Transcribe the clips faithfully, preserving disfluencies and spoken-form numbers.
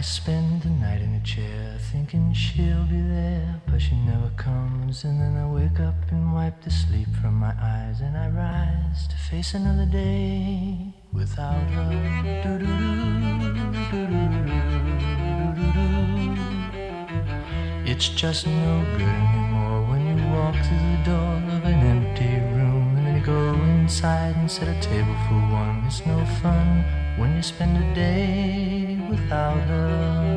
I spend the night in a chair thinking she'll be there, but she never comes. And then I wake up and wipe the sleep from my eyes, and I rise to face another day without her. It's just no good anymore when you walk through the door of an empty room, and then you go inside and set a table for one. It's no fun when you spend a day without her.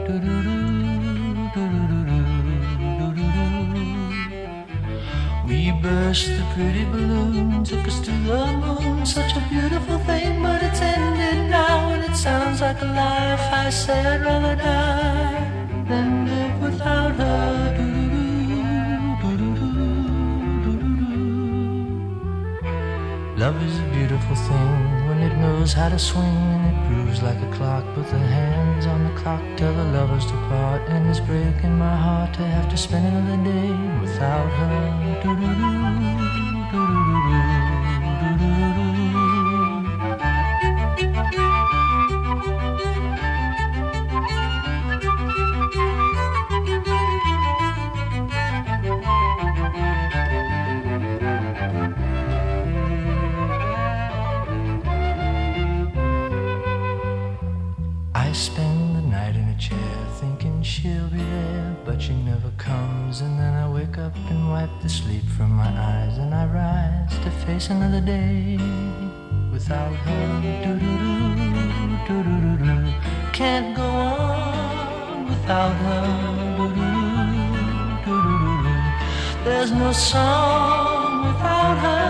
We burst the pretty balloon, took us to the moon, such a beautiful thing, but it's ended now, and it sounds like a lie if I say I'd rather die than live without her. Love is a beautiful thing when it knows how to swing, and it grooves like a clock, but the hands on the clock tell the lovers to part, and it's breaking my heart to have to spend another day without her. Spend the night in a chair thinking she'll be there, but she never comes. And then I wake up and wipe the sleep from my eyes, and I rise to face another day without her. Do-do-do, do-do-do-do. Can't go on without her. Do-do-do, do-do-do-do. There's no song without her.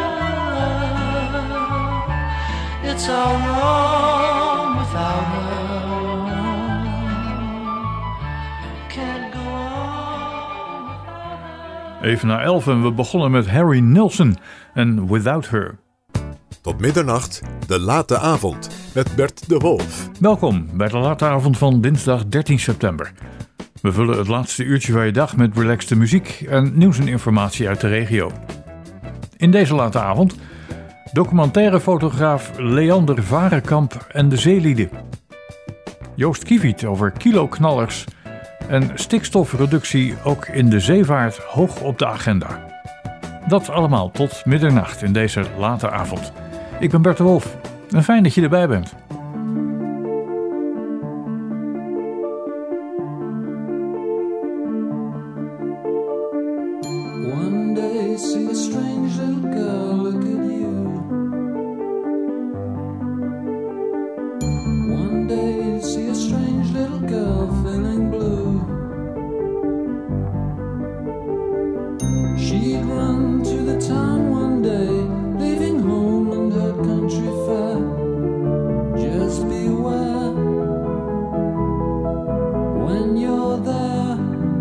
It's all wrong without her. Even na elf en we begonnen met Harry Nilsson en Without Her. Tot middernacht, de late avond met Bert de Wolf. Welkom bij de late avond van dinsdag dertien september. We vullen het laatste uurtje van je dag met relaxte muziek en nieuws en informatie uit de regio. In deze late avond documentairefotograaf Leander Varenkamp en de zeelieden. Joost Kieviet over kiloknallers en stikstofreductie ook in de zeevaart hoog op de agenda. Dat allemaal tot middernacht in deze late avond. Ik ben Bert de Wolf en fijn dat je erbij bent. One day see a strange little girl look at you. One day see a strange little girl feeling blue. She'd run to the town one day, leaving home and her country fair. Just beware when you're there,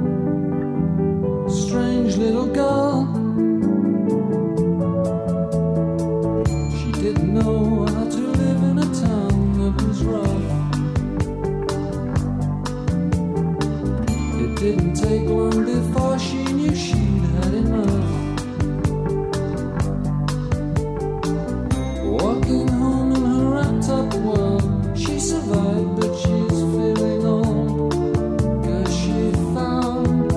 strange little girl. She didn't know how to live in a town that was rough. It didn't take long before she knew she'd had enough. Walking home in her wrapped up world, she survived, but she's feeling old, 'cause she found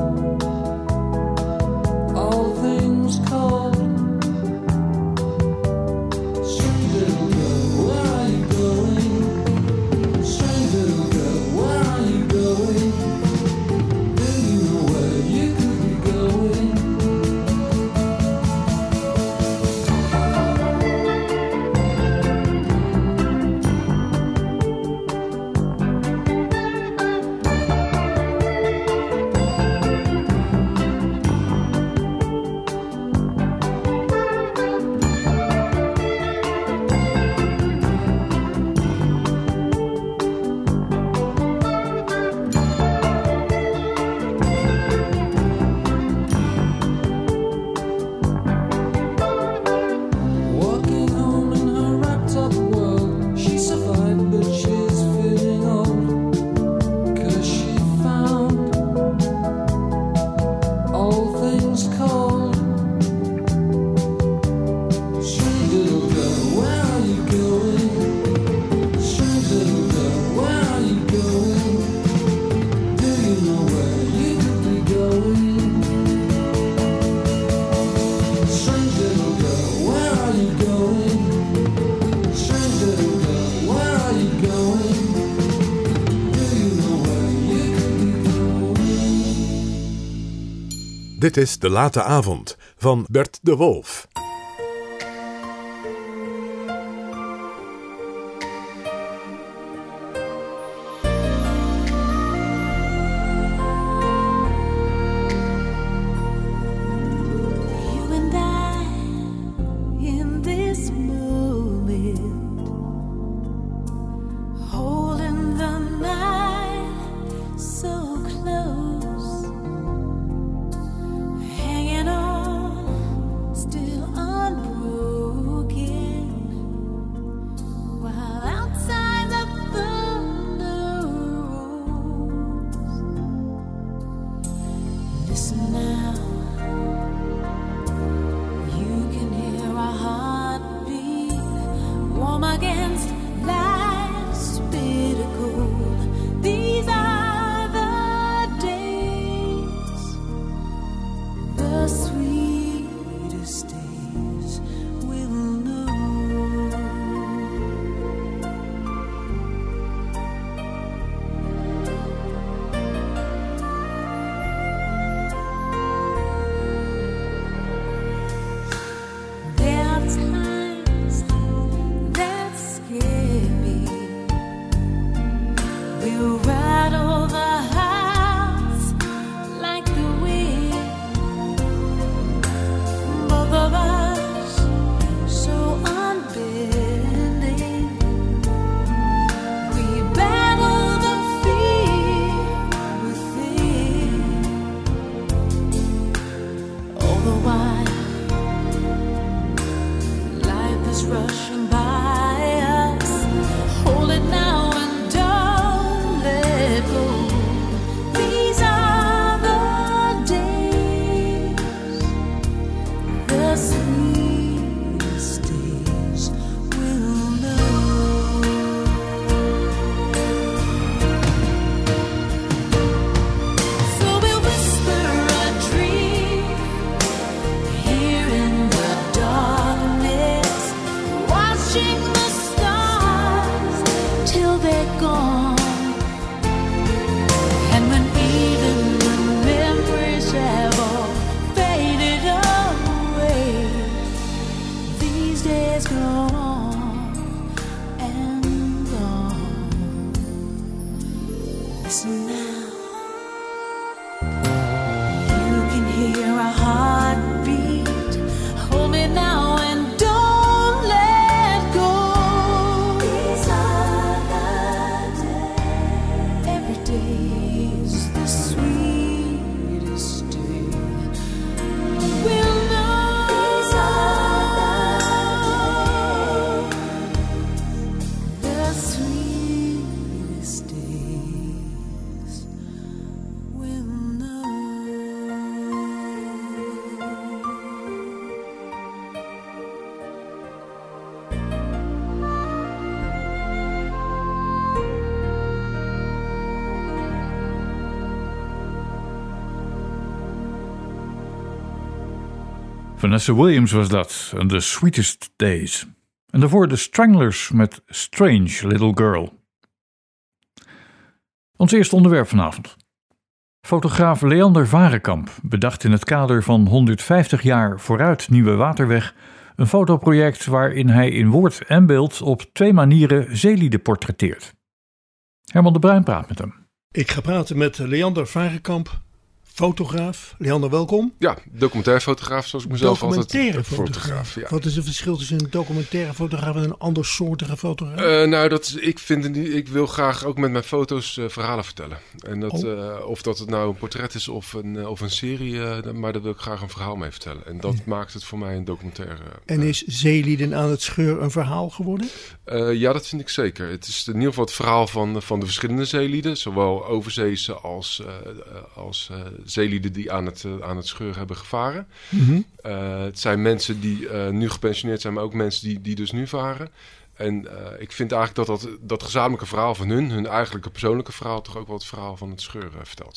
all things cold. Strange little girl. Dit is De Late Avond van Bert de Wolf. Vanessa Williams was dat, en The Sweetest Days. En daarvoor de Stranglers met Strange Little Girl. Ons eerste onderwerp vanavond. Fotograaf Leander Varekamp bedacht in het kader van honderdvijftig jaar vooruit Nieuwe Waterweg een fotoproject waarin hij in woord en beeld op twee manieren zeelieden portretteert. Herman de Bruin praat met hem. Ik ga praten met Leander Varekamp, fotograaf. Leander, welkom. Ja, documentairfotograaf zoals ik mezelf altijd... Documentaire fotograaf. Ja. Wat is het verschil tussen een documentaire fotograaf en een andersoortige fotograaf? Uh, nou, dat is, ik, vind het niet, ik wil graag ook met mijn foto's uh, verhalen vertellen. En dat, oh. uh, of dat het nou een portret is of een, uh, of een serie, uh, maar daar wil ik graag een verhaal mee vertellen. En dat ja. maakt het voor mij een documentaire. Uh, en is Zeelieden aan het Scheur een verhaal geworden? Uh, ja, dat vind ik zeker. Het is in ieder geval het verhaal van, van de verschillende zeelieden. Zowel overzeese als, uh, als uh, zeelieden die aan het, uh, aan het Scheur hebben gevaren. Mm-hmm. Uh, het zijn mensen die uh, nu gepensioneerd zijn, maar ook mensen die, die dus nu varen. En uh, ik vind eigenlijk dat, dat dat gezamenlijke verhaal van hun, hun eigenlijke persoonlijke verhaal, toch ook wel het verhaal van het Scheur uh, vertelt.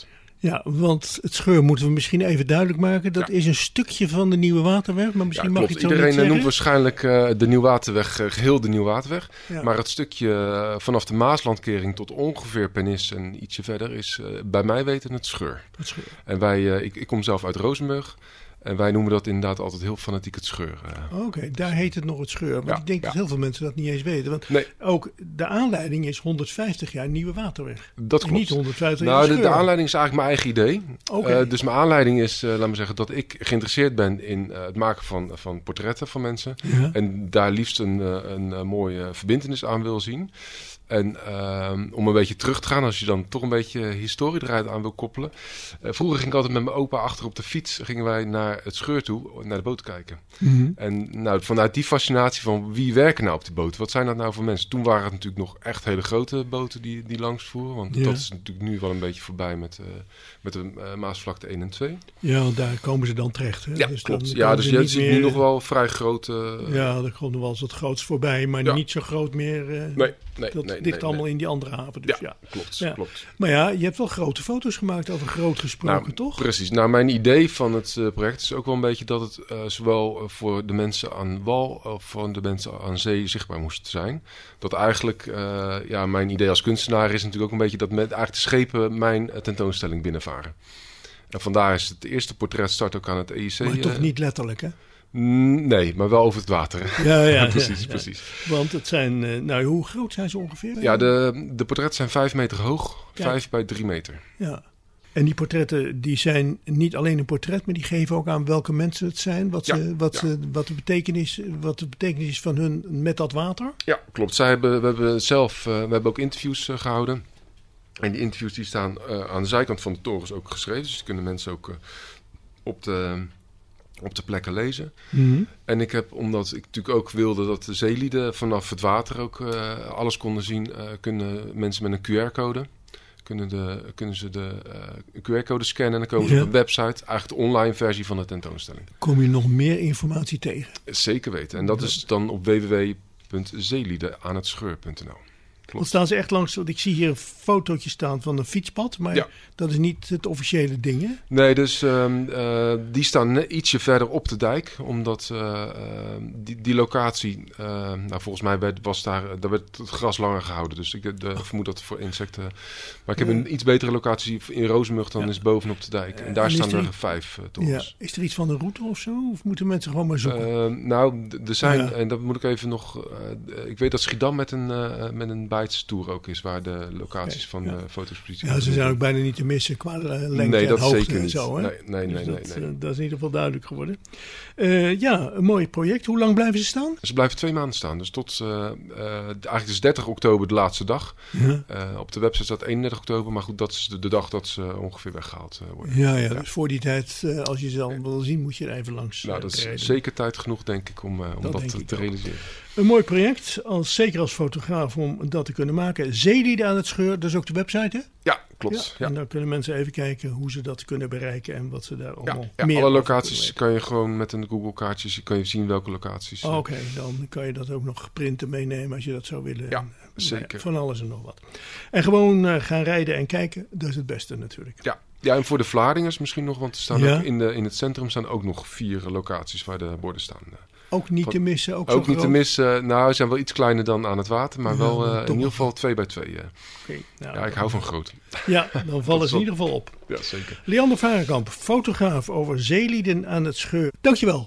Ja, want het Scheur moeten we misschien even duidelijk maken. Dat Ja. is een stukje van de Nieuwe Waterweg, maar misschien Ja, mag klopt. je het zo Iedereen niet eh, noemt zeggen. waarschijnlijk uh, de Nieuwwaterweg, uh, geheel de Nieuwwaterweg. Ja. Maar het stukje uh, vanaf de Maaslandkering tot ongeveer Pernis en ietsje verder is uh, bij mij weten het Scheur. Het Scheur. En wij, uh, ik, ik kom zelf uit Rozenburg. En wij noemen dat inderdaad altijd heel fanatiek het Scheur. Uh. Oké, okay, daar heet het nog het Scheur. Maar Ja, ik denk ja. dat heel veel mensen dat niet eens weten. Want Nee. ook de aanleiding is honderdvijftig jaar Nieuwe Waterweg. Dat En klopt. niet honderdvijftig jaar Nou, de, Scheur. de aanleiding is eigenlijk mijn eigen idee. Oké. Uh, dus mijn aanleiding is, uh, laat me zeggen, dat ik geïnteresseerd ben in uh, het maken van, van portretten van mensen. Ja. En daar liefst een, uh, een, uh, mooie verbintenis aan wil zien. En uh, om een beetje terug te gaan, als je dan toch een beetje historie eruit aan wil koppelen. Uh, vroeger ging ik altijd met mijn opa achter op de fiets, gingen wij naar het Scheur toe, naar de boot kijken. Mhm. En nou, vanuit die fascinatie van wie werken nou op die boot? Wat zijn dat nou voor mensen? Toen waren het natuurlijk nog echt hele grote boten die, die langs voeren. Want Ja. dat is natuurlijk nu wel een beetje voorbij met, uh, met de uh, Maasvlakte één en twee. Ja, want daar komen ze dan terecht. Hè? Ja, dus klopt. dan Ja, komen dus ze je niet ziet nu meer- nog wel vrij grote... Uh, Ja, er komt nog wel eens wat groots voorbij, maar Ja. niet zo groot meer. Uh, nee, nee, dat nee. ligt nee, allemaal nee. in die andere haven. Dus ja. Ja, klopt, Ja. klopt. Maar ja, je hebt wel grote foto's gemaakt over groot gesproken, Nou, toch? Precies. Nou, mijn idee van het uh, project is ook wel een beetje dat het uh, zowel uh, voor de mensen aan wal als voor de mensen aan zee zichtbaar moest zijn. Dat eigenlijk, uh, ja, mijn idee als kunstenaar is natuurlijk ook een beetje dat met eigenlijk de schepen mijn uh, tentoonstelling binnenvaren. En vandaar is het eerste portret start ook aan het E I C. Maar toch uh, niet letterlijk, hè? mm, Nee, maar wel over het water. Ja, ja, precies, ja, precies. ja. Want het zijn, uh, nou, hoe groot zijn ze ongeveer? Ja, de, de portretten zijn vijf meter hoog, Ja. vijf bij drie meter. Ja. En die portretten die zijn niet alleen een portret, maar die geven ook aan welke mensen het zijn. Wat, Ja, ze, wat, ja. ze, wat, de betekenis, wat de betekenis is van hun met dat water. Ja, klopt. Zij hebben, we hebben zelf, uh, we hebben ook interviews uh, gehouden. En die interviews die staan uh, aan de zijkant van de torens ook geschreven. Dus die kunnen mensen ook uh, op, de, op de plekken lezen. Mm-hmm. En ik heb, omdat ik natuurlijk ook wilde dat de zeelieden vanaf het water ook uh, alles konden zien, uh, kunnen mensen met een Q R-code. Kunnen, de, kunnen ze de uh, Q R-code scannen en dan komen ze Ja. op een website. Eigenlijk de online versie van de tentoonstelling. Kom je nog meer informatie tegen? Zeker weten. En dat is dan op w w w punt zeelieden aan het scheur punt n l. Want staan ze echt langs, want ik zie hier een fotootje staan van een fietspad, maar Ja. dat is niet het officiële ding, hè? Nee, dus um, uh, die staan net ietsje verder op de dijk. Omdat uh, uh, die, die locatie, uh, nou volgens mij werd, was daar, daar werd het gras langer gehouden. Dus ik uh, vermoed dat voor insecten... Maar ik heb Ja. een iets betere locatie in Rozenburg dan Ja. is bovenop de dijk. En daar En is staan er- er vijf uh, Ja. torens. Is er iets van een route of zo? Of moeten mensen gewoon maar zoeken? Uh, nou, d- er zijn, Ja. en dat moet ik even nog... Uh, ik weet dat Schiedam met een, uh, met een Bites-tour ook is, waar de locaties Oké, van ja. uh, fotoexpositie... ja, ze zijn ook bijna niet te missen qua uh, lengte Nee, en dat hoogte zeker en niet. zo, hè? Nee, nee, Dus nee, dat, nee, nee. uh, dat is in ieder geval duidelijk geworden. Uh, ja, een mooi project. Hoe lang blijven ze staan? Ze blijven twee maanden staan. Dus tot, uh, uh, eigenlijk is dertig oktober de laatste dag. Ja, Uh, op de website staat eenendertig oktober. Maar goed, dat is de, de dag dat ze ongeveer weggehaald uh, worden. ja, ja, dus voor die tijd, uh, als je ze dan wil zien, moet je er even langs Nou, uh, dat is rijden. zeker tijd genoeg, denk ik, om, uh, om Dat dat, denk te, ik te ook. realiseren. Een mooi project, als, zeker als fotograaf om dat te kunnen maken. Zeelieden aan het Scheur, dat is ook de website, hè? Ja, klopt. Ja. En dan kunnen mensen even kijken hoe ze dat kunnen bereiken en wat ze daar Ja, allemaal ja, meer alle over locaties kunnen kan je gewoon met een Google-kaartjes kan je zien welke locaties. weten. Oké, dan kan je dat ook nog printen meenemen als je dat zou willen. Ja, En, uh, zeker. Van alles en nog wat. En gewoon uh, gaan rijden en kijken, dat is het beste natuurlijk. Ja. Ja, en voor de Vlaardingers misschien nog, want er staan Ja. ook in, de, in het centrum staan ook nog vier locaties waar de borden staan. Ook niet Van- te missen, ook, zo Ook niet te groot? missen. Nou, ze zijn wel iets kleiner dan aan het water, maar Ja, wel maar uh, toch in ieder wel. geval twee bij twee. Uh. Oké, nou, Ja, ik hou van groot. Ja, dan vallen ze in Tot ieder geval op. Ja, zeker. Leander Varenkamp, fotograaf over zeelieden aan het Scheur. Dankjewel.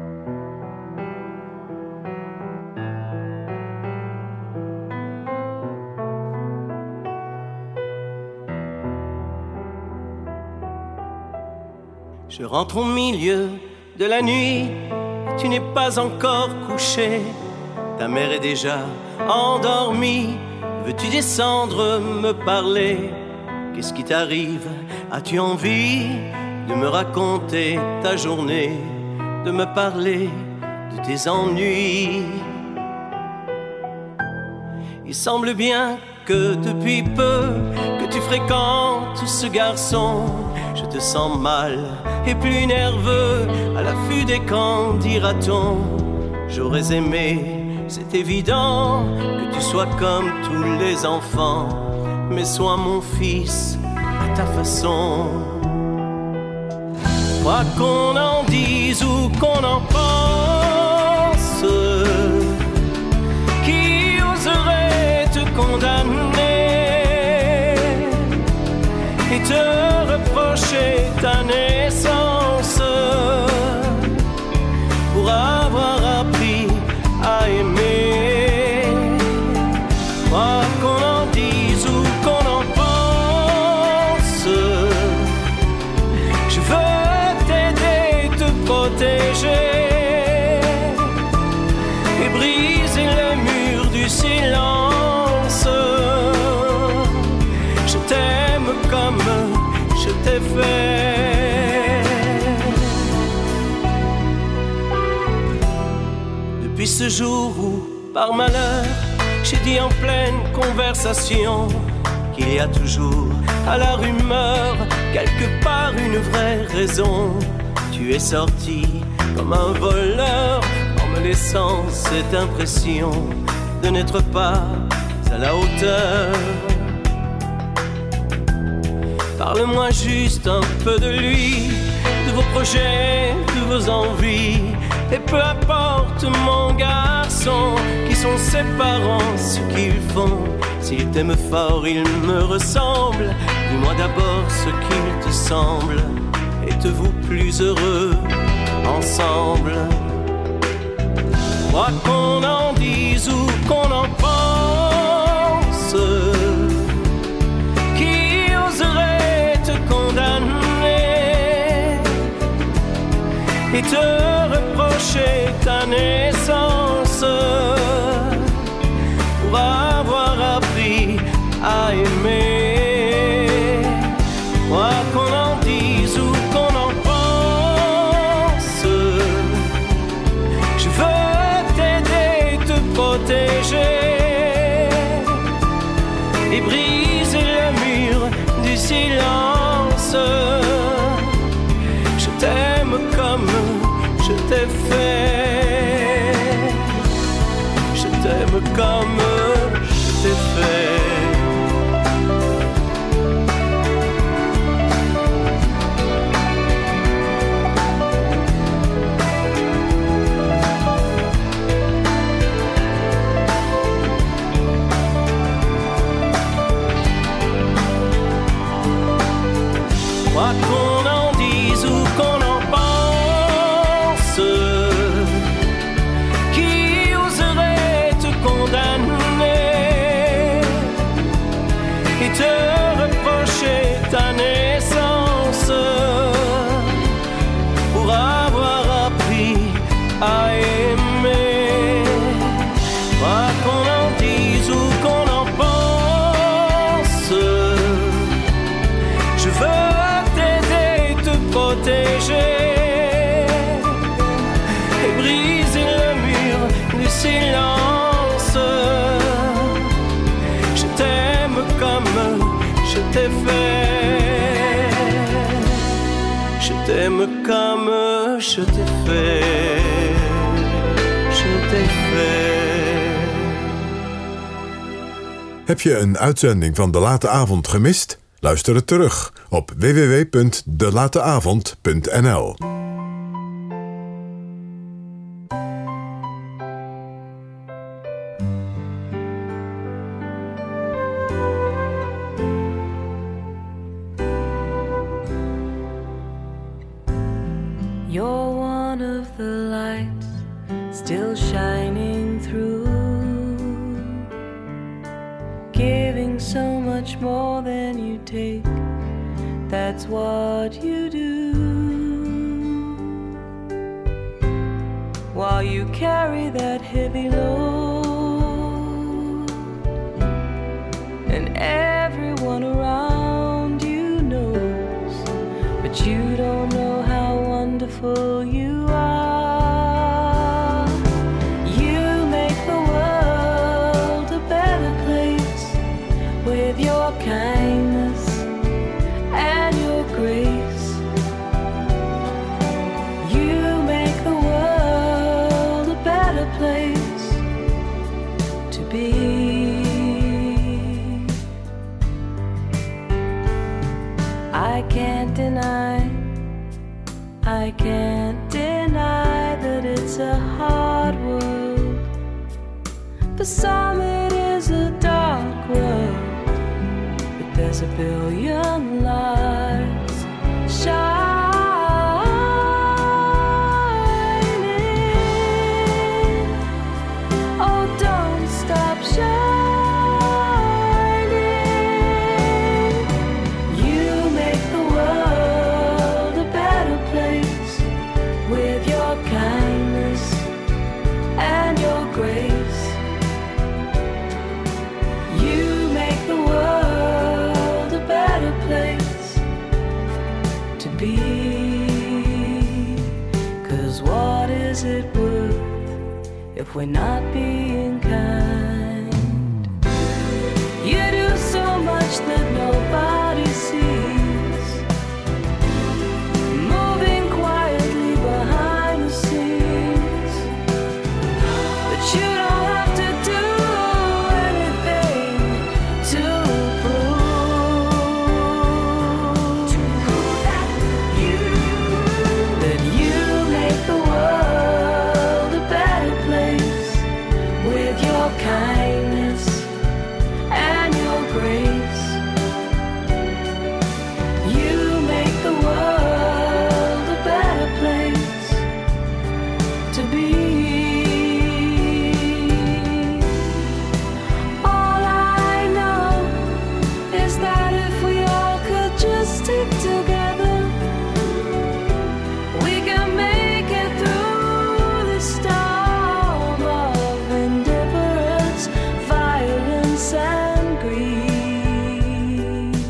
Je rentre au milieu de la nuit, tu n'es pas encore couché, ta mère est déjà endormie, veux-tu descendre me parler? Qu'est-ce qui t'arrive? As-tu envie de me raconter ta journée, de me parler de tes ennuis? Il semble bien que depuis peu que tu fréquentes ce garçon. Je te sens mal et plus nerveux, à l'affût des camps, dira-t-on. J'aurais aimé, c'est évident, que tu sois comme tous les enfants. Mais sois mon fils, à ta façon. Quoi qu'on en dise ou qu'on en pense, qui oserait te condamner et te reprocher ta naissance pour avoir appris à aimer? Quoi qu'on en dise ou qu'on en pense, je veux t'aider, te protéger et briser le mur du silence. Je t'aime comme je t'ai fait. Depuis ce jour où, par malheur, j'ai dit en pleine conversation qu'il y a toujours à la rumeur quelque part une vraie raison. Tu es sorti comme un voleur en me laissant cette impression de n'être pas à la hauteur. Parle-moi juste un peu de lui, de vos projets, de vos envies. Et peu importe mon garçon, qui sont ses parents, ce qu'ils font. S'ils t'aiment fort, ils me ressemblent. Dis-moi d'abord ce qu'il te semble. Êtes-vous plus heureux ensemble? Quoi qu'on en dise ou qu'on en pense, qui oserait te condamner et te reprocher ta naissance pour avoir appris à aimer? Quoi qu'on en dise ou qu'on en pense, je veux t'aider, te protéger et briser le mur du silence. Je t'aime comme je t'ai fait. Je t'aime comme je t'ai fait. Quoi qu'on en dise ou qu'on en pense, qui oserait te condamner et te reprocher ta naissance pour avoir appris à aimer? Quoi qu'on en dise ou qu'on en pense, je veux protéger et briser le mur du silence. Je t'aime comme je t'ai fait. Je t'aime comme je t'ai fait. Je t'ai fait. Heb je een uitzending van De Late Avond gemist? Luister het terug op w w w punt de late avond punt n l. You're one of the lights still shining through, giving so much more than you take. That's what you do. While you carry that heavy load, and everyone around you knows, but you don't know how wonderful you are. You make the world a better place with your kindness and your grace. You make the world a better place I can't deny that it's a hard world. For some it is a dark world, but there's a billion lights shining. Oh, don't stop shining. You make the world a better place with your kindness and your grace. You make the world a better place to be. 'Cause what is it worth if we're not being kind? You do so much that nobody sees, moving quietly behind the scenes. But you don't have to do anything to prove that you that you make the world a better place with your kindness and your grace. You make the world a better place to be. All I know is that if we all could just stick together, we can make it through the storm of indifference, violence, and greed.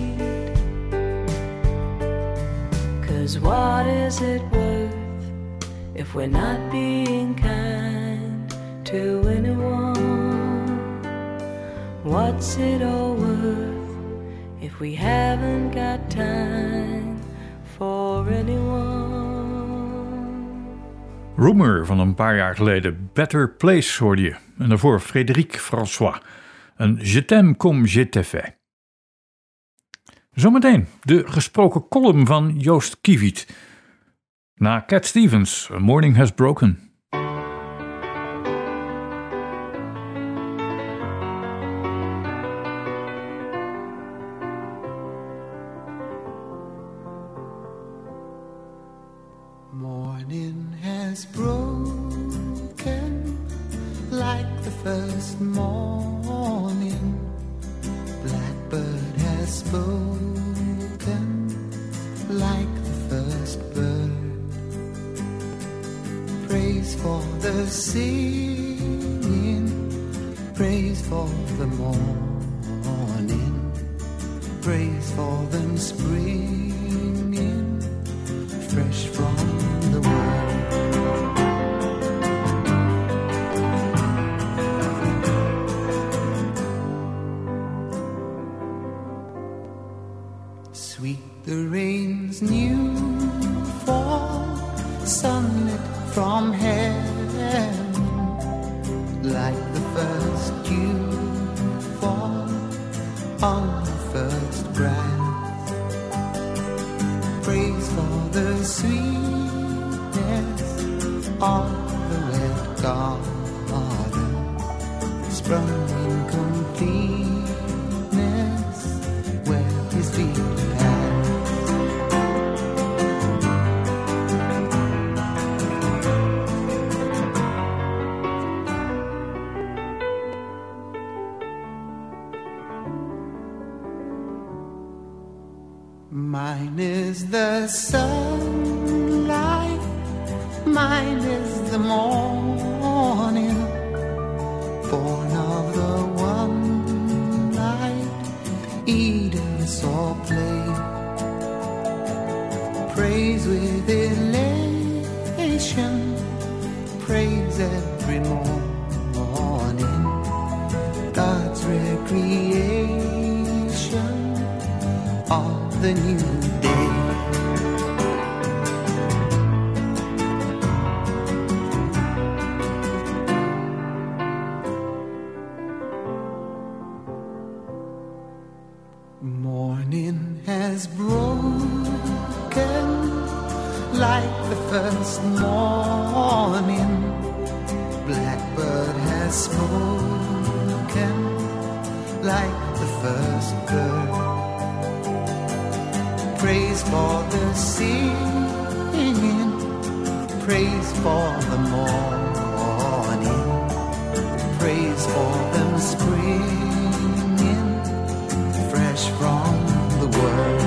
'Cause what is it worth if we're not being kind to anyone? What's it all worth if we haven't got time for anyone? Rumor van een paar jaar geleden. Better Place hoorde je. En daarvoor Frédéric François. Een Je t'aime comme je t'ai fait. Zometeen de gesproken column van Joost Kiewiet. Na Cat Stevens, A Morning Has Broken. Morning has broken like the first morning. Blackbird has spoken like the first bird. Praise for the singing, praise for the morning, praise for them springing fresh from the world. Sweet the rain's new fall, sunlit from heaven, like the first dew fall on the first grass. Praise for the sweetness of the wet garden, sprung in completeness where his feet pass. Mine is the sunlight, mine is the morning, born of the one light Eden saw play. Praise with elation, praise every morning, God's recreation of the new day. Morning has broken like the first morning. Blackbird has spoken like the first bird. Praise for the singing, praise for the morning, praise for them springing fresh from the world.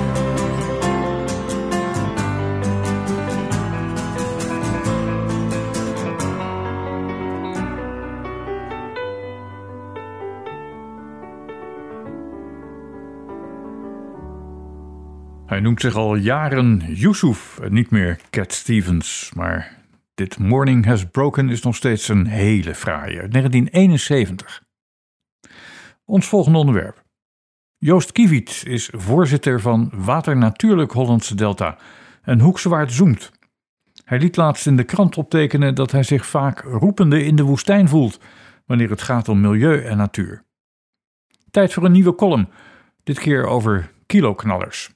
Hij noemt zich al jaren Yusuf en niet meer Cat Stevens. Maar dit Morning Has Broken is nog steeds een hele fraaie. negentien eenenzeventig. Ons volgende onderwerp. Joost Kiewiet is voorzitter van Water Natuurlijk Hollandse Delta en Hoeksewaard zoemt. Hij liet laatst in de krant optekenen dat hij zich vaak roepende in de woestijn voelt wanneer het gaat om milieu en natuur. Tijd voor een nieuwe column, dit keer over kiloknallers.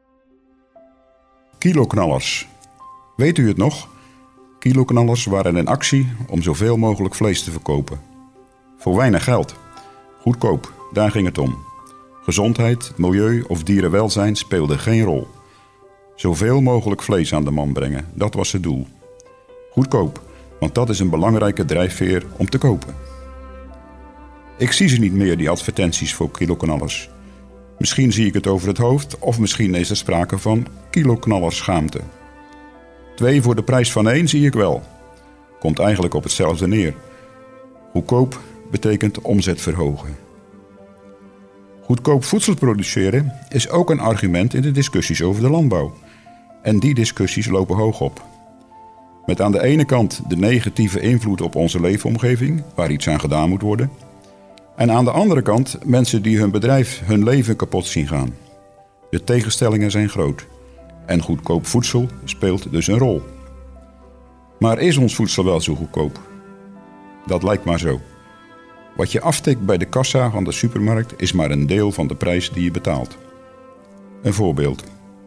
Kiloknallers. Weet u het nog? Kiloknallers waren in actie om zoveel mogelijk vlees te verkopen. Voor weinig geld. Goedkoop, daar ging het om. Gezondheid, milieu of dierenwelzijn speelden geen rol. Zoveel mogelijk vlees aan de man brengen, dat was het doel. Goedkoop, want dat is een belangrijke drijfveer om te kopen. Ik zie ze niet meer, die advertenties voor kiloknallers. Misschien zie ik het over het hoofd of misschien is er sprake van kiloknallerschaamte. Twee voor de prijs van één zie ik wel. Komt eigenlijk op hetzelfde neer. Goedkoop betekent omzet verhogen. Goedkoop voedsel produceren is ook een argument in de discussies over de landbouw. En die discussies lopen hoog op. Met aan de ene kant de negatieve invloed op onze leefomgeving, waar iets aan gedaan moet worden. En aan de andere kant mensen die hun bedrijf hun leven kapot zien gaan. De tegenstellingen zijn groot. En goedkoop voedsel speelt dus een rol. Maar is ons voedsel wel zo goedkoop? Dat lijkt maar zo. Wat je aftikt bij de kassa van de supermarkt is maar een deel van de prijs die je betaalt. Een voorbeeld.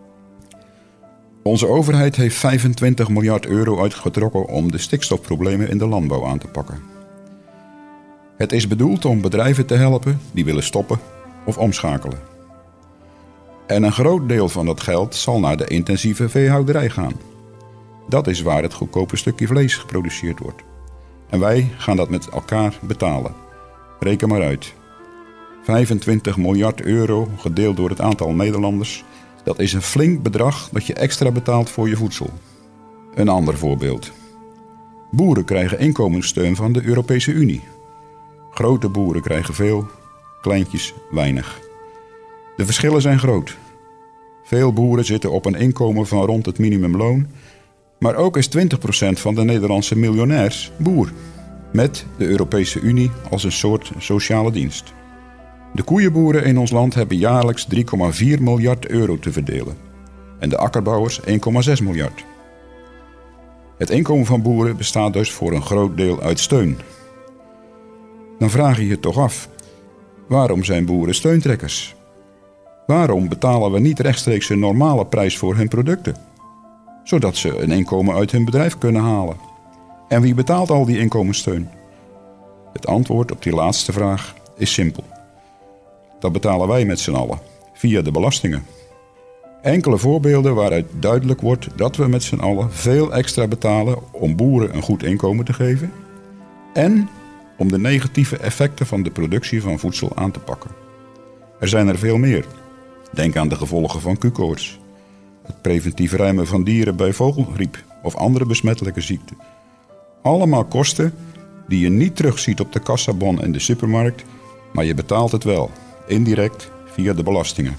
Onze overheid heeft vijfentwintig miljard euro uitgetrokken om de stikstofproblemen in de landbouw aan te pakken. Het is bedoeld om bedrijven te helpen die willen stoppen of omschakelen. En een groot deel van dat geld zal naar de intensieve veehouderij gaan. Dat is waar het goedkope stukje vlees geproduceerd wordt. En wij gaan dat met elkaar betalen. Reken maar uit. vijfentwintig miljard euro gedeeld door het aantal Nederlanders. Dat is een flink bedrag dat je extra betaalt voor je voedsel. Een ander voorbeeld. Boeren krijgen inkomenssteun van de Europese Unie. Grote boeren krijgen veel, kleintjes weinig. De verschillen zijn groot. Veel boeren zitten op een inkomen van rond het minimumloon, maar ook is twintig procent van de Nederlandse miljonairs boer. Met de Europese Unie als een soort sociale dienst. De koeienboeren in ons land hebben jaarlijks drie komma vier miljard euro te verdelen. En de akkerbouwers één komma zes miljard. Het inkomen van boeren bestaat dus voor een groot deel uit steun. Dan vraag je je toch af, waarom zijn boeren steuntrekkers? Waarom betalen we niet rechtstreeks een normale prijs voor hun producten? Zodat ze een inkomen uit hun bedrijf kunnen halen. En wie betaalt al die inkomenssteun? Het antwoord op die laatste vraag is simpel. Dat betalen wij met z'n allen, via de belastingen. Enkele voorbeelden waaruit duidelijk wordt dat we met z'n allen veel extra betalen om boeren een goed inkomen te geven en om de negatieve effecten van de productie van voedsel aan te pakken. Er zijn er veel meer. Denk aan de gevolgen van Q-koorts, het preventief ruimen van dieren bij vogelgriep of andere besmettelijke ziekten. Allemaal kosten die je niet terugziet op de kassabon in de supermarkt, maar je betaalt het wel, indirect via de belastingen.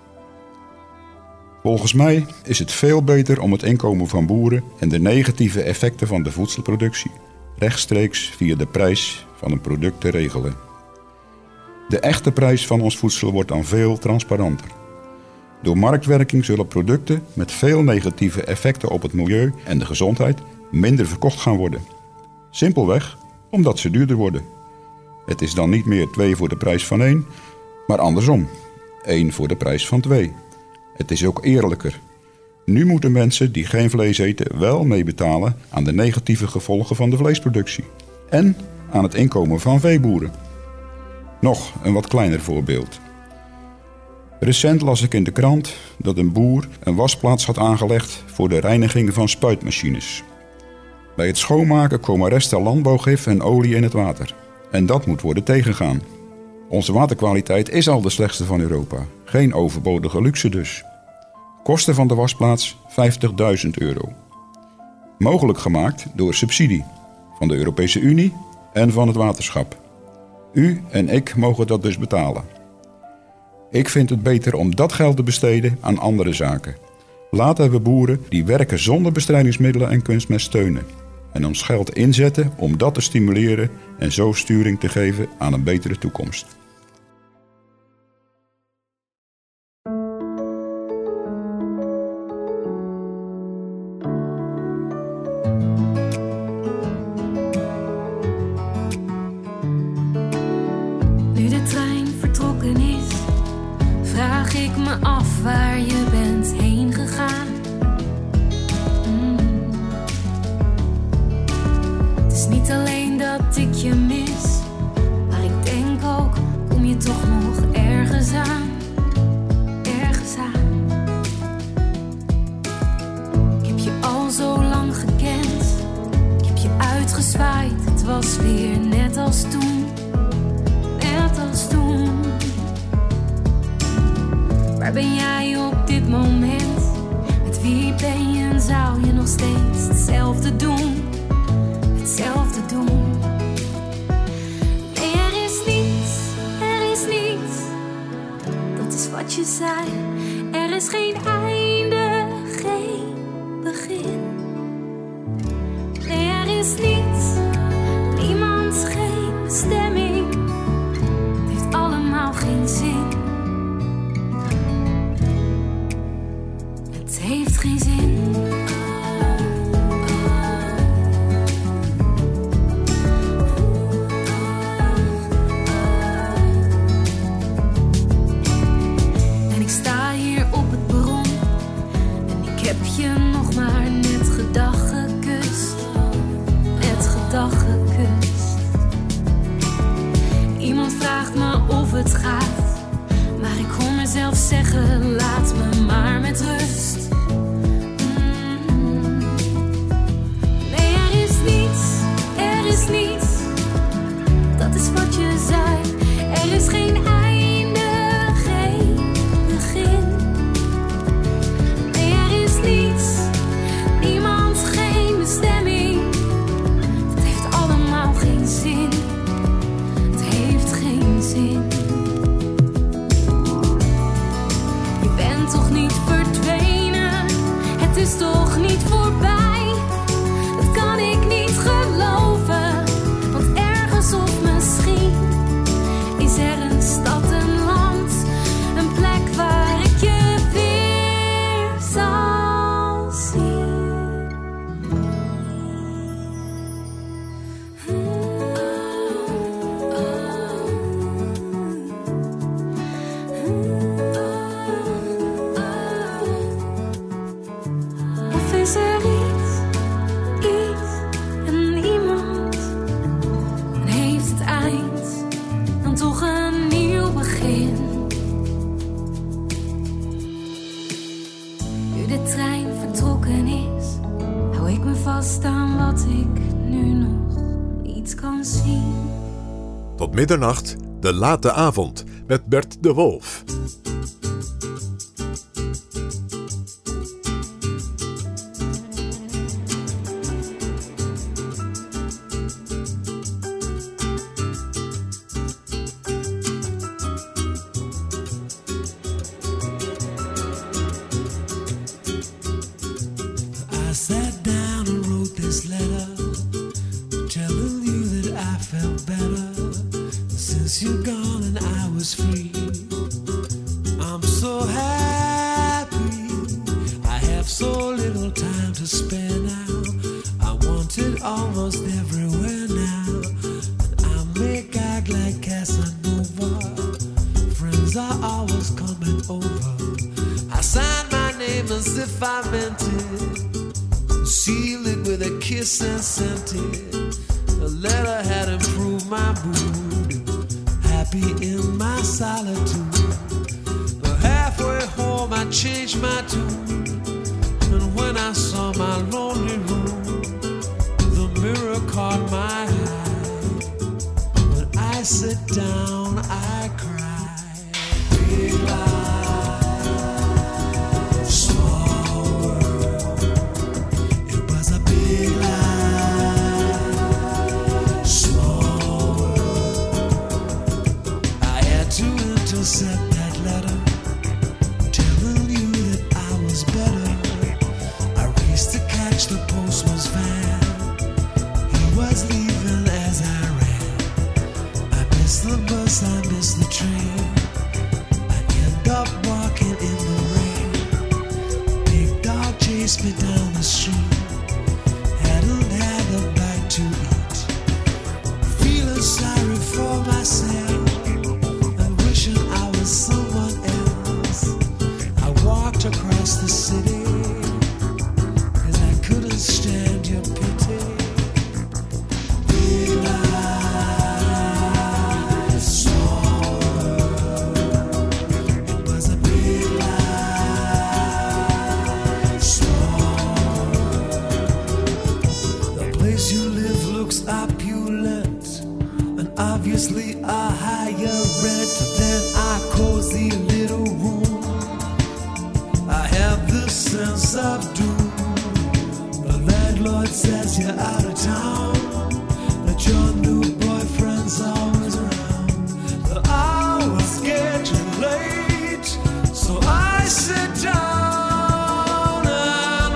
Volgens mij is het veel beter om het inkomen van boeren en de negatieve effecten van de voedselproductie rechtstreeks via de prijs van een product te regelen. De echte prijs van ons voedsel wordt dan veel transparanter. Door marktwerking zullen producten met veel negatieve effecten op het milieu en de gezondheid minder verkocht gaan worden. Simpelweg omdat ze duurder worden. Het is dan niet meer twee voor de prijs van één, maar andersom. één voor de prijs van twee. Het is ook eerlijker. Nu moeten mensen die geen vlees eten wel meebetalen aan de negatieve gevolgen van de vleesproductie. En aan het inkomen van veeboeren. Nog een wat kleiner voorbeeld. Recent las ik in de krant dat een boer een wasplaats had aangelegd voor de reiniging van spuitmachines. Bij het schoonmaken komen resten landbouwgif en olie in het water. En dat moet worden tegengegaan. Onze waterkwaliteit is al de slechtste van Europa. Geen overbodige luxe dus. Kosten van de wasplaats vijftigduizend euro. Mogelijk gemaakt door subsidie van de Europese Unie en van het waterschap. U en ik mogen dat dus betalen. Ik vind het beter om dat geld te besteden aan andere zaken. Laten we boeren die werken zonder bestrijdingsmiddelen en kunstmest steunen. En ons geld inzetten om dat te stimuleren en zo sturing te geven aan een betere toekomst. Nu de trein vertrokken is, vraag ik me af waar je bent heen gegaan. Mm. Het is niet alleen dat ik je mis, maar ik denk ook, kom je toch nog ergens aan. Ergens aan. Ik heb je al zo lang gekend, ik heb je uitgezwaaid, het was weer net als toen. Net als toen. Waar ben jij op dit moment? Met wie ben je en zou je nog steeds hetzelfde doen? Hetzelfde doen. Nee, er is niets, er is niets. Dat is wat je zei. Er is geen einde, geen begin. Nee, er is niets, niemand, geen bestemming. Het heeft allemaal geen zin. Het heeft geen zin. En ik sta hier op het perron en ik heb je nog maar net gedag gekust. Net gedag gekust. Iemand vraagt me of het gaat, maar ik hoor mezelf zeggen, laat me maar met rust. Mm. Nee, er is niets, er is niets. Dat is wat je zei. Er is geen einde, geen begin. Nee, er is niets, niemand, geen bestemming. Het heeft allemaal geen zin. Het heeft geen zin. Je bent toch niet verdwenen? Het is toch niet voorbij? Dat kan ik niet geloven. Want ergens of misschien is er een stad, een land, een plek waar ik je weer zal zien. Of is er iets, iets en niemand? En heeft het eind dan toch een nieuw begin? Nu de trein vertrokken is, hou ik me vast aan wat ik nu nog niet kan zien. Tot middernacht, de late avond, met Bert de Wolf. I sat down and wrote this letter, telling you that I felt better since you're gone and I was free. I'm so happy, I have so little time to spare now. I want it almost everywhere now, and I make act like Casanova. Friends are always coming over. I sign my name as if I'm in and sent it. The letter had improved my mood, happy in my solitude. But halfway home I changed my tune, and when I saw my lonely room, the mirror caught my eye. When I sit down I cry. Big lie, small world. It was a big lie, small world. I had to intercept that letter, telling you that I was better. I raced to catch the postman's van. He was leaving as I ran. I missed the bus, I missed the train. Up walking in the rain. Big dog chased me down the street. Hadn't had a bite to eat. Feeling sorry for myself and wishing I was someone else. I walked across the city, 'cause I couldn't stand your pity. Big lies, small world. It was a big lie, small world. The place you live looks opulent, and obviously a higher rent than our cozy little room. I have this sense of doom. The landlord says you're out of town, that your new boyfriend's always around. The hours getting late, so I sit down and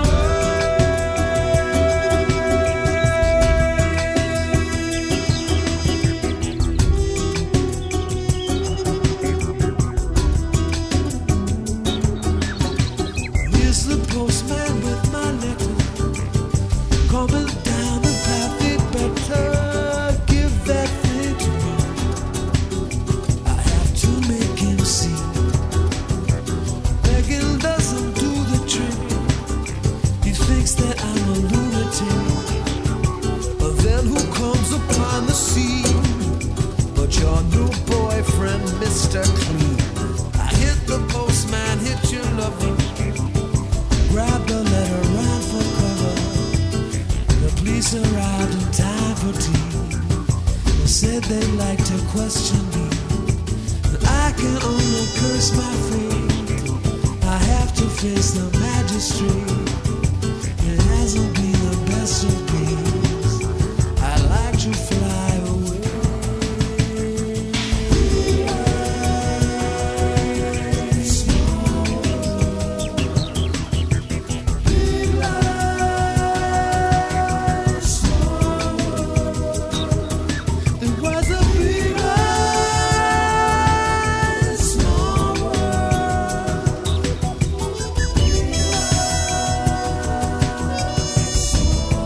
wait. Here's the postman with my letter, coming down the path. It better give that thing to me. I have to make him see. Begging doesn't do the trick. He thinks that I'm a lunatic. But then who comes upon the scene but your new boyfriend, Mister Clean? I hit the postman, hit your lover, grab the letter, ran for cover. The police arrived in time for tea. They said they'd like to question me, but I can only curse my fate. I have to face the magistrate. It hasn't been the best of days. I like to fly away. Small world. Big lies, small world. It was a big lie, small world. Big lies, small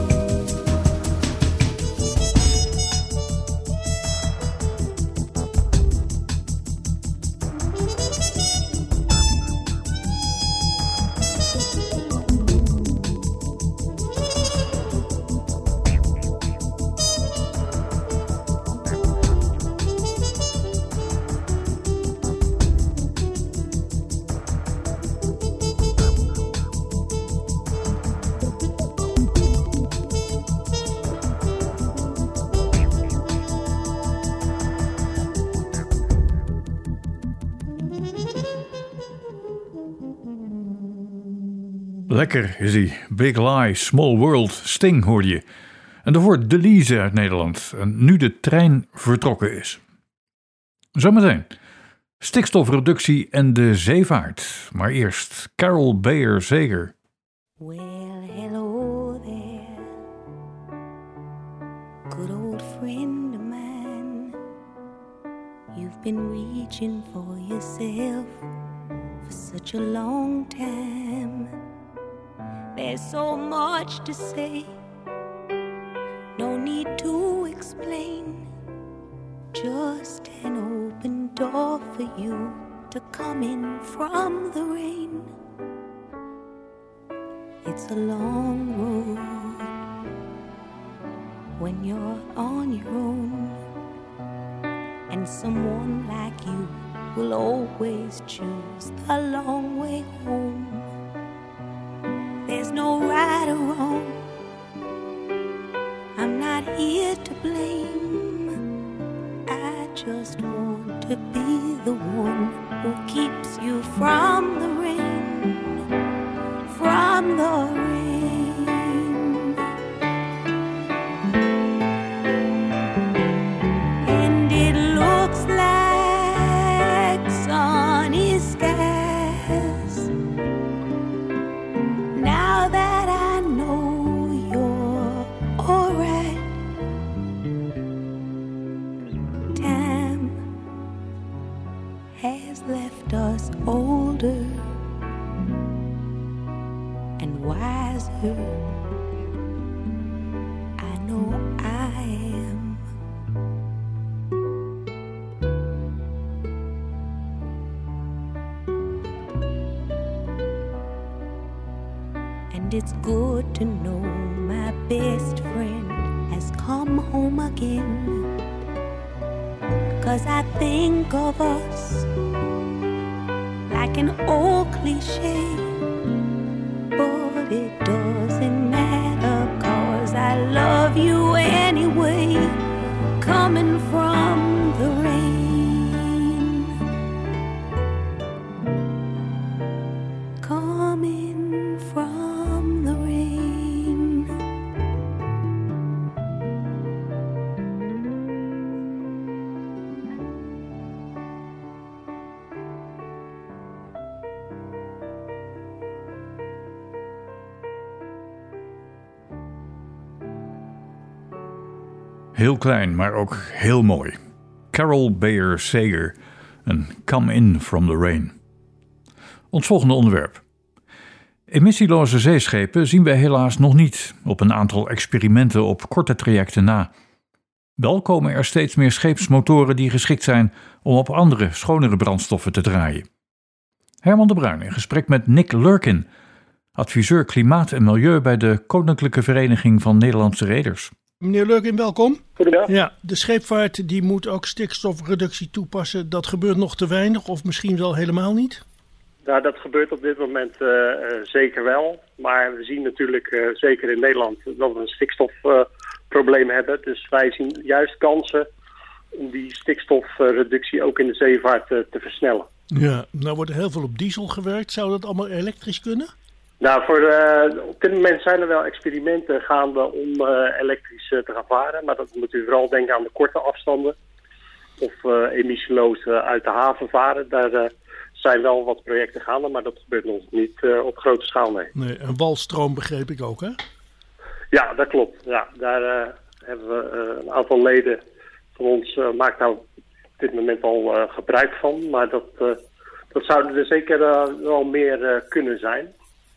Lekker is hij. Big Lie, Small World, Sting hoorde je. En daarvoor Delise uit Nederland. En nu de trein vertrokken is. Zometeen stikstofreductie en de zeevaart. Maar eerst Carol Bayer Sager. Well, hello there, good old friend of mine. You've been reaching for yourself for such a long time. There's so much to say, no need to explain. Just an open door for you to come in from the rain. It's a long road when you're on your own, and someone like you will always choose the long way home. There's no right or wrong, I'm not here to blame. I just want to be the one who keeps you from the rain, from the rain. And it looks like sunny skies now that I know you're alright. Time has left us older and wiser. I know I am. And it's good to know my best friend has come home again. 'Cause I think of us like an old cliche, but it doesn't matter 'cause I love you anyway, coming from the rain, coming from the rain. Heel klein, maar ook heel mooi. Carol Bayer Sager en Come In From The Rain. Ons volgende onderwerp. Emissieloze zeeschepen zien wij helaas nog niet op een aantal experimenten op korte trajecten na. Wel komen er steeds meer scheepsmotoren die geschikt zijn om op andere, schonere brandstoffen te draaien. Herman de Bruin in gesprek met Nick Lurkin, adviseur klimaat en milieu bij de Koninklijke Vereniging van Nederlandse Reders. Meneer Lurkin, welkom. Goedendag. Ja, de scheepvaart die moet ook stikstofreductie toepassen. Dat gebeurt nog te weinig of misschien wel helemaal niet? Nou, dat gebeurt op dit moment uh, uh, zeker wel. Maar we zien natuurlijk, uh, zeker in Nederland, dat we een stikstofprobleem uh, hebben. Dus wij zien juist kansen om die stikstofreductie ook in de zeevaart uh, te versnellen. Ja, nou wordt er heel veel op diesel gewerkt. Zou dat allemaal elektrisch kunnen? Nou, voor, uh, op dit moment zijn er wel experimenten gaande om uh, elektrisch uh, te gaan varen. Maar dat moet u vooral denken aan de korte afstanden. Of uh, emissieloos uh, uit de haven varen. Daar uh, zijn wel wat projecten gaande, maar dat gebeurt nog niet uh, op grote schaal mee. Nee, een walstroom begreep ik ook, hè? Ja, dat klopt. Ja, daar uh, hebben we uh, een aantal leden van ons uh, maakt nou op dit moment al uh, gebruik van. Maar dat, uh, dat zouden er zeker uh, wel meer uh, kunnen zijn.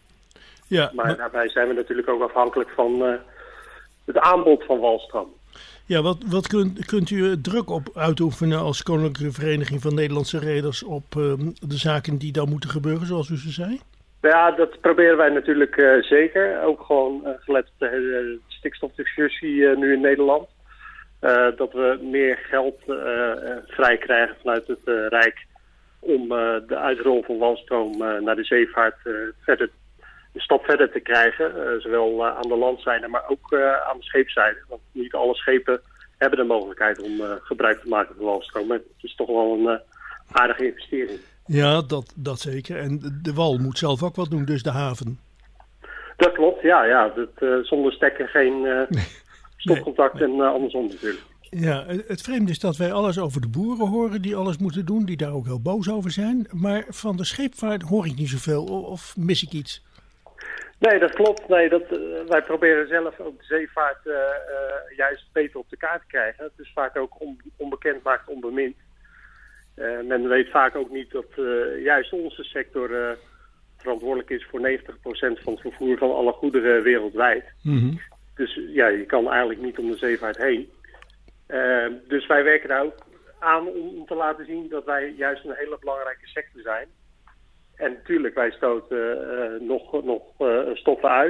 Ja, maar, maar daarbij zijn we natuurlijk ook afhankelijk van uh, het aanbod van walstroom. Ja, wat, wat kunt, kunt u druk op uitoefenen als Koninklijke Vereniging van Nederlandse Reders op uh, de zaken die dan moeten gebeuren, zoals u ze zei? Ja, dat proberen wij natuurlijk uh, zeker. Ook gewoon uh, gelet op de uh, stikstofdiscussie uh, nu in Nederland. Uh, dat we meer geld uh, uh, vrij krijgen vanuit het uh, Rijk om uh, de uitrol van walstroom uh, naar de zeevaart uh, verder een stap verder te krijgen. Uh, zowel uh, aan de landzijde, maar ook uh, aan de scheepszijde. Want niet alle schepen hebben de mogelijkheid om uh, gebruik te maken van walstroom. Maar het is toch wel een uh, aardige investering. Ja, dat, dat zeker. En de wal moet zelf ook wat doen, dus de haven. Dat klopt, ja. ja. Dat, uh, zonder stekken geen uh, nee. stopcontact nee. en uh, andersom natuurlijk. Ja, het vreemde is dat wij alles over de boeren horen die alles moeten doen, die daar ook heel boos over zijn. Maar van de scheepvaart hoor ik niet zoveel, of mis ik iets? Nee, dat klopt. Nee, dat, uh, wij proberen zelf ook de zeevaart uh, uh, juist beter op de kaart te krijgen. Het is vaak ook on, onbekend maakt onbemind. Uh, men weet vaak ook niet dat uh, juist onze sector uh, verantwoordelijk is voor negentig procent van het vervoer van alle goederen wereldwijd. Mm-hmm. Dus ja, je kan eigenlijk niet om de zeevaart heen. Uh, dus wij werken daar ook aan om, om te laten zien dat wij juist een hele belangrijke sector zijn. En natuurlijk, wij stoten uh, nog, nog uh, stoffen uit.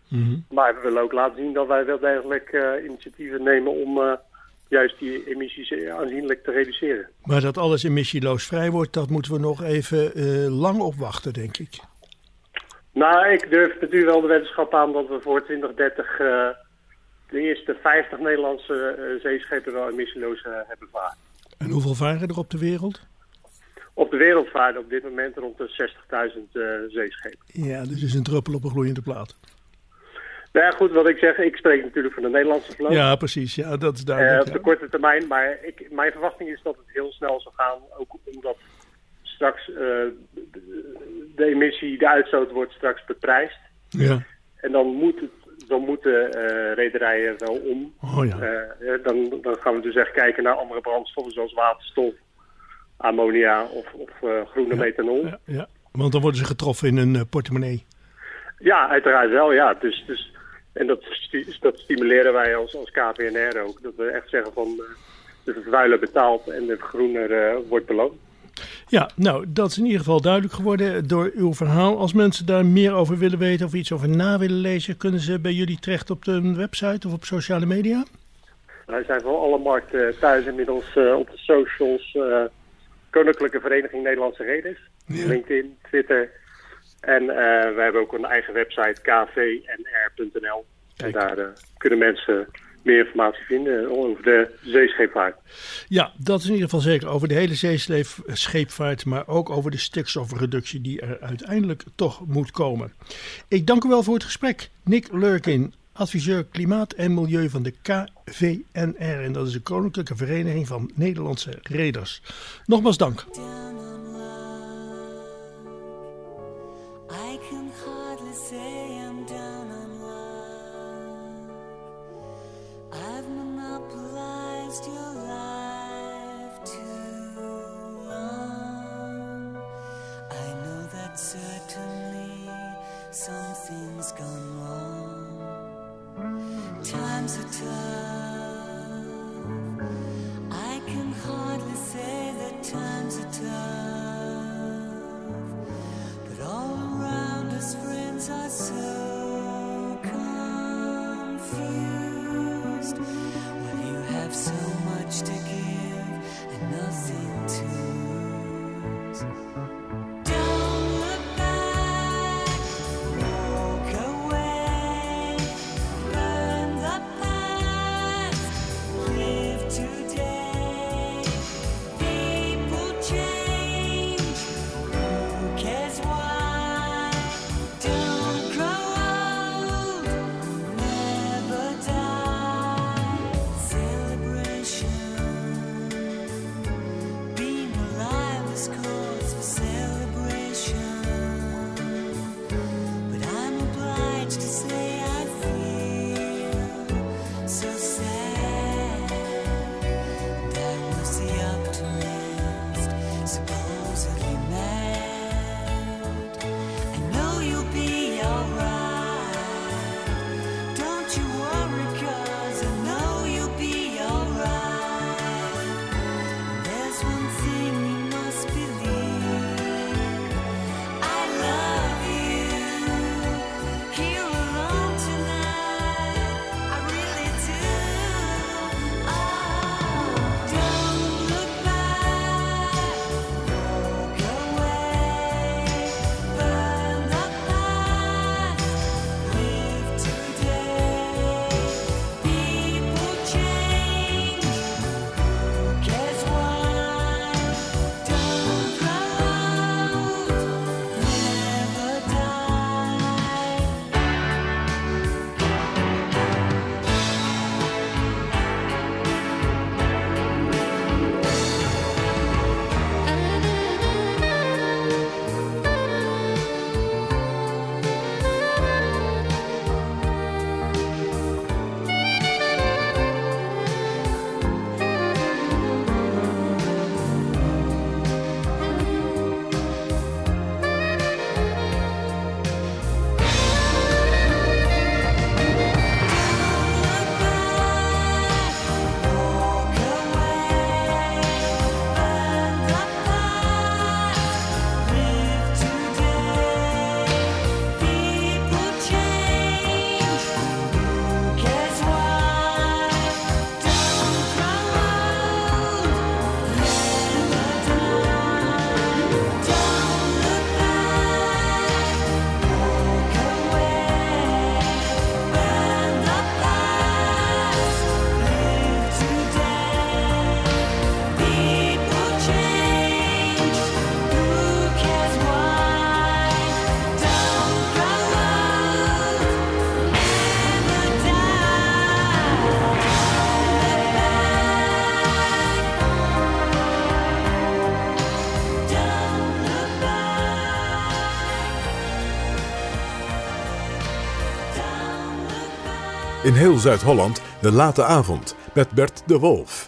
Mm-hmm. Maar we willen ook laten zien dat wij wel degelijk uh, initiatieven nemen om uh, juist die emissies aanzienlijk te reduceren. Maar dat alles emissieloos vrij wordt, dat moeten we nog even uh, lang op wachten, denk ik. Nou, ik durf natuurlijk wel de wetenschap aan dat we voor twintig dertig uh, de eerste vijftig Nederlandse uh, zeeschepen wel emissieloos uh, hebben varen. En hoeveel varen er op de wereld? Op de wereld varen op dit moment rond de zestigduizend uh, zeeschepen. Ja, dus is een druppel op een gloeiende plaat. Nou ja, goed, wat ik zeg, ik spreek natuurlijk van de Nederlandse vloot. Ja, precies. Ja, dat is duidelijk. Uh, op de ja. korte termijn, maar ik, mijn verwachting is dat het heel snel zal gaan. Ook omdat straks uh, de, de emissie, de uitstoot wordt straks beprijsd. Ja. En dan moet het dan moeten uh, rederijen wel om. Oh ja. Uh, dan, dan gaan we dus echt kijken naar andere brandstoffen zoals waterstof, ammonia of, of uh, groene ja. methanol. Ja, ja, want dan worden ze getroffen in een uh, portemonnee. Ja, uiteraard wel. Ja. Dus, dus, en dat, dat stimuleren wij als, als K V N R ook. Dat we echt zeggen van uh, de vervuiler betaalt en de groener uh, wordt beloond. Ja, nou, dat is in ieder geval duidelijk geworden door uw verhaal. Als mensen daar meer over willen weten of iets over na willen lezen, kunnen ze bij jullie terecht op de website of op sociale media? Wij zijn voor alle markten thuis inmiddels uh, op de socials. Uh, Koninklijke Vereniging Nederlandse Reders, ja. LinkedIn, Twitter. En uh, wij hebben ook een eigen website, k v n r punt n l. En daar uh, kunnen mensen meer informatie vinden over de zeescheepvaart. Ja, dat is in ieder geval zeker over de hele zeescheepvaart, maar ook over de stikstofreductie die er uiteindelijk toch moet komen. Ik dank u wel voor het gesprek. Nick Lurkin, adviseur Klimaat en Milieu van de K V N R. En dat is de Koninklijke Vereniging van Nederlandse Reders. Nogmaals dank. I can hardly say I'm down on love. I've monopolized your life too long. I know that certainly something's gone wrong. Times are tough. I can hardly say that times are tough. But all around us friends are so confused. Well, you have so much to give and nothing to lose. Don't look back, walk away, burn the past. In heel Zuid-Holland de late avond met Bert de Wolf.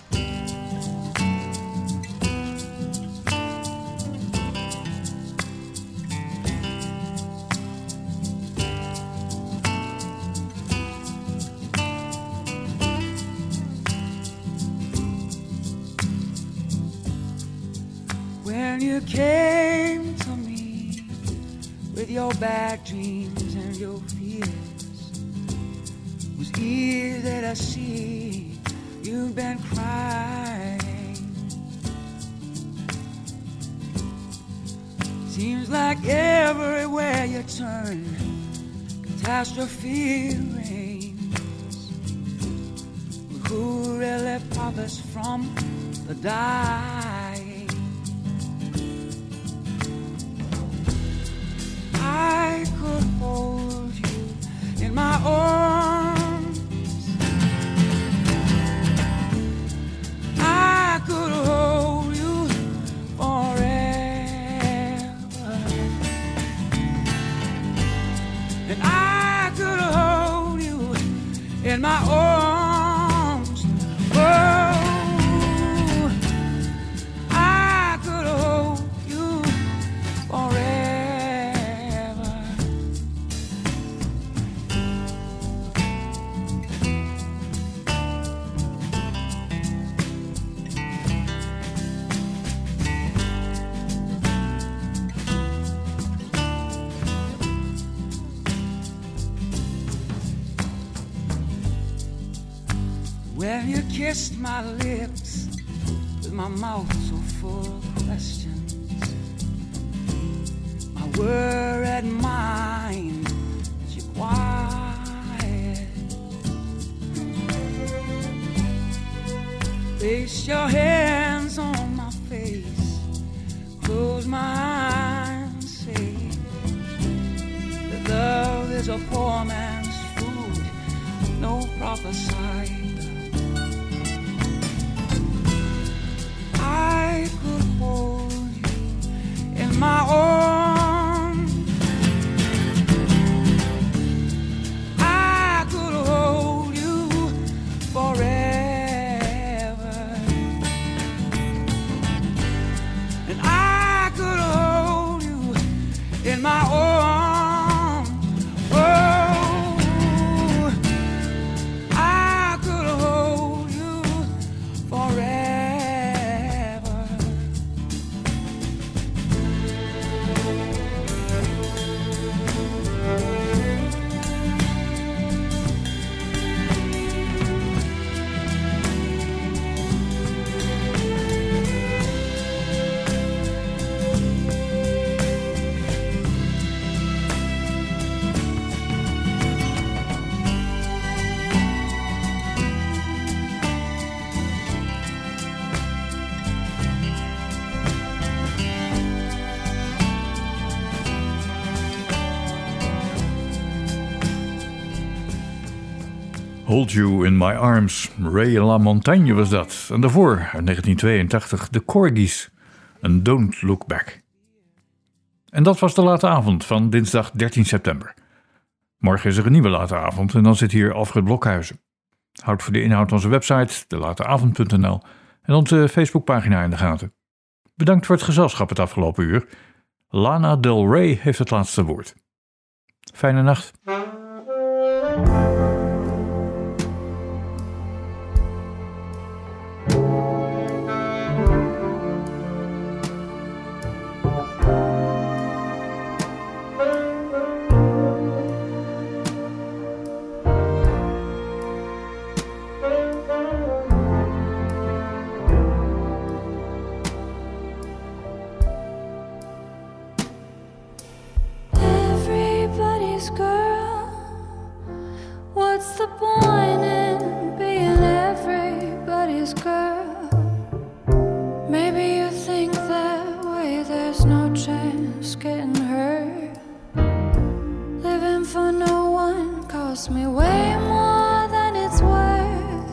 When you came to me with your bad dreams and your fears, it was easy to see you've been crying. Seems like everywhere you turn, catastrophe reigns. Who really profits from the dying? I could hold you in my arms. I could hold you forever. And I could hold you in my arms. Oh, I could hold you forever. When you kissed my lips with my mouth so full of questions, my worried mind as you quiet. Place your hands on my face, close my eyes and say that love is a poor man's food, no prophesy. I could hold you in my arms. I could hold you forever. And I could hold you in my arms. Oh, I could hold you forever. Hold You in My Arms, Ray LaMontagne was dat. En daarvoor, uit negentien tweeëntachtig, de Corgis, en Don't Look Back. En dat was de late avond van dinsdag dertien september. Morgen is er een nieuwe late avond en dan zit hier Alfred Blokhuizen. Houd voor de inhoud onze website, de late avond punt n l, en onze Facebookpagina in de gaten. Bedankt voor het gezelschap het afgelopen uur. Lana Del Rey heeft het laatste woord. Fijne nacht. Everybody's girl. What's the point in being everybody's girl? Maybe you think that way, there's no chance getting hurt. Living for no one costs me way more than it's worth.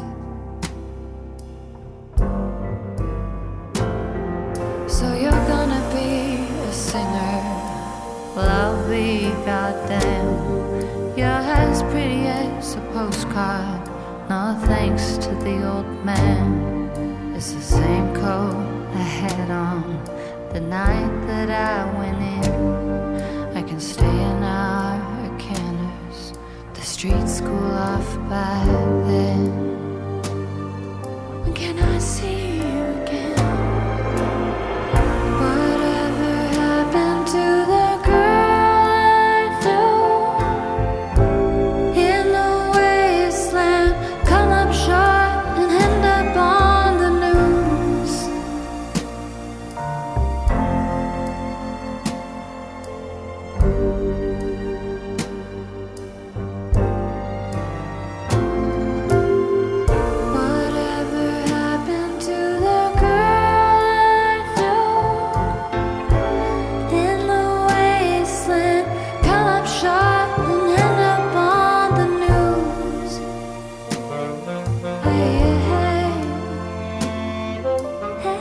So you're gonna be a singer. Well, I'll be goddamn. You're as pretty as a postcard. No thanks to the old man. It's the same coat I had on the night that I went in. I can stay in our canners, the streets cool off by then. When can I see you again? Whatever happened to the girl I knew in the wasteland? Come up short and end up on the news. Whatever happened to the girl I knew in the wasteland? Come up short and end up on the news. Hey, hey, hey. Hey,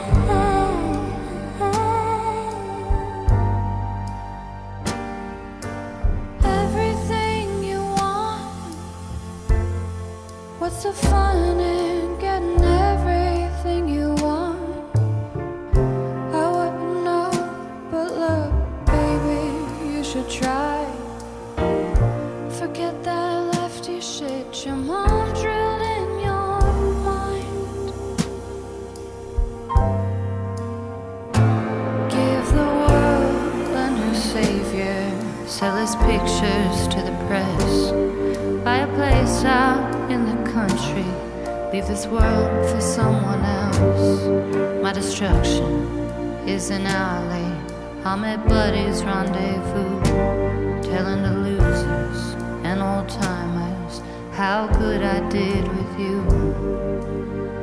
hey. Everything you want. What's the fun in getting everything you want? I wouldn't know, but look, baby, you should try. Forget that lefty shit your mom drilled in your mind. Give the world a new savior. Sell his pictures to the press. Buy a place out in the country. Leave this world for someone else. My destruction is an alley. I'll make buddies rendezvous, telling the losers and old timers how good I did with you.